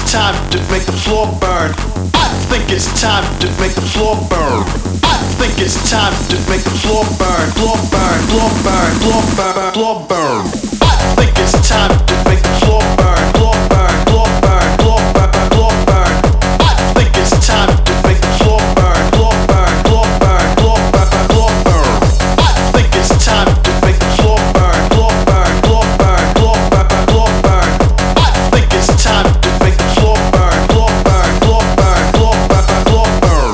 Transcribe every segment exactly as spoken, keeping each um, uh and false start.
time to make the floor burn. I think it's time to make the floor burn. I think it's time to make the floor burn. Floor burn, floor burn, floor burn, floor burn. I think it's time to make the floor burn. Floor burn, floor burn, floor burn, floor burn. I think it's time to make the floor burn. Floor burn, floor burn, floor burn, floor burn. I think it's time to make the floor burn. Floor burn, floor burn, floor burn, floor burn. I think it's time to make the floor burn. Floor burn, floor burn, floor burn, floor burn.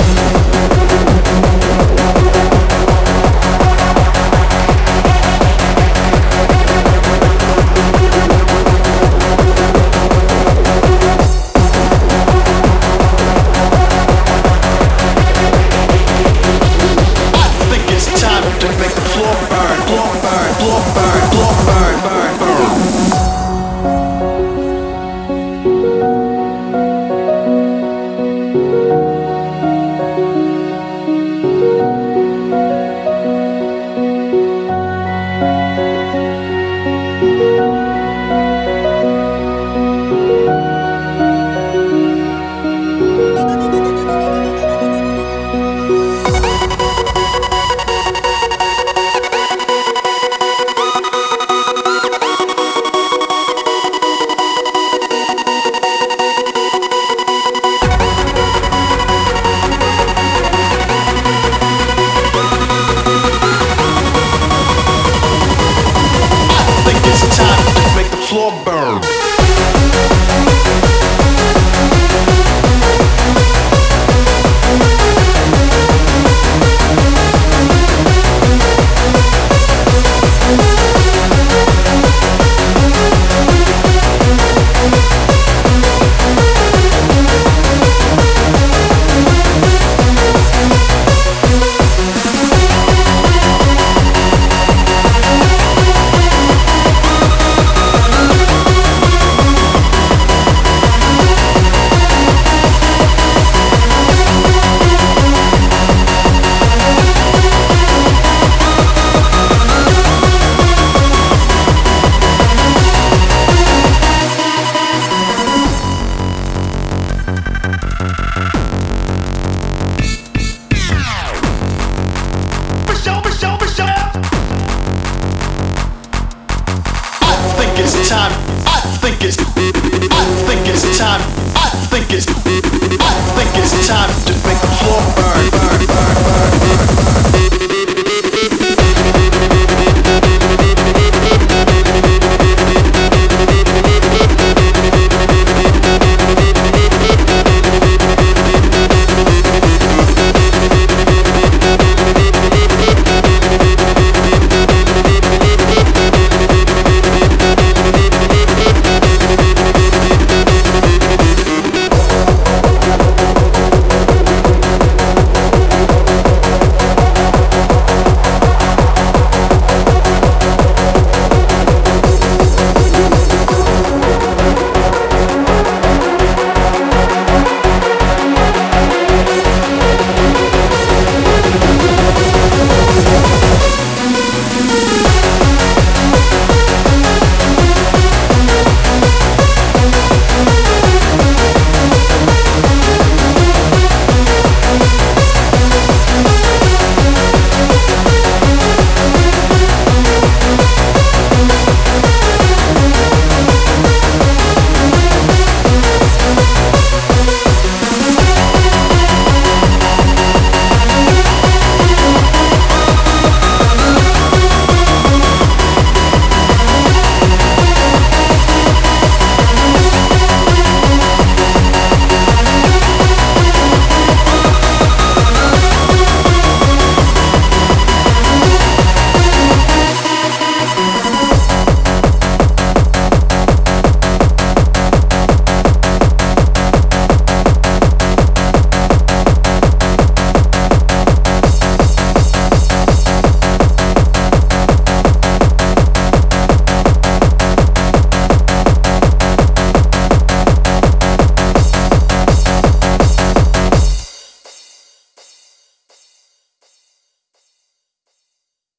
To make the floor burn, floor burn, floor burn, floor burn, burn, burn. It's time to make the floor burn. It's time. I think it's. I think it's time. I think it's. I think it's time to